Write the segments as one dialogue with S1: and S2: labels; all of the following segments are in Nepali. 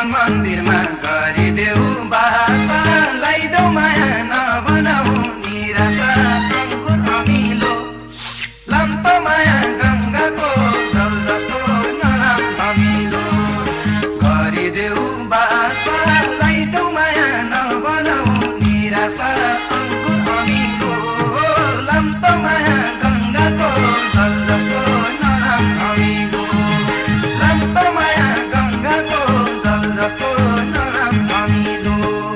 S1: मन्दिरमा गरिदेऊ बासा लाइदेऊ माया नबनाऊ निराशा अङ्कुर अमिलो लम्त माया गङ्गाको जल जस्तो नलाम अमिलो गरिदेऊ बासा लाइदेऊ माया नबनाऊ निराशा अङ्कुर अमिलो लम्त माया गङ्गाको जल जस्तो नलाम अमिलो लम्त माया गङ्गाको जल जस्तो नलाम अमिलो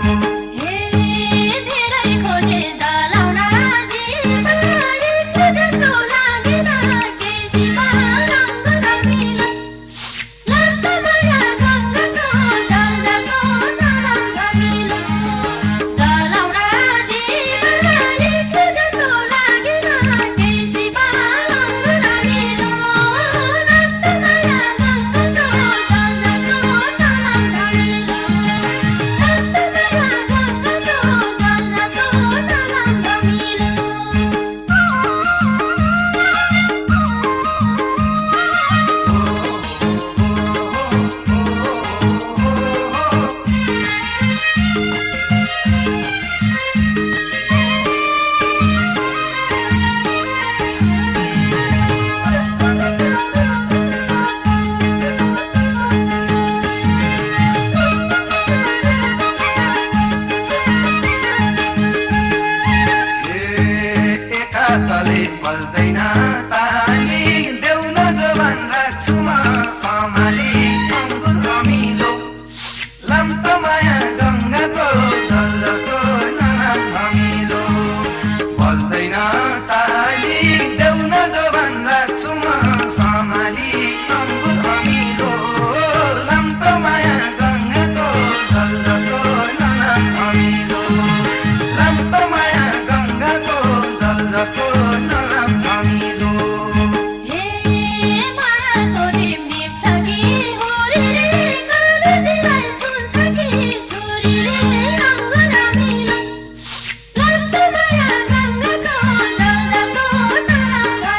S1: तले बल्दैन ताली देऊ न जवान राख्छु म सम्हाली अङ्कुर अमिलो लम्त माया गङ्गाको जल जस्तो नलाम अमिलो बल्दैन ताली देऊ न जवान राख्छु म सम्हाली अङ्कुर अमिलो लम्त माया गङ्गाको जल जस्तो नलाम अमिलो लम्त माया गङ्गाको जल जस्तो नलाम अमिलो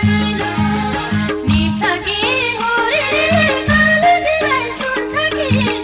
S2: Ni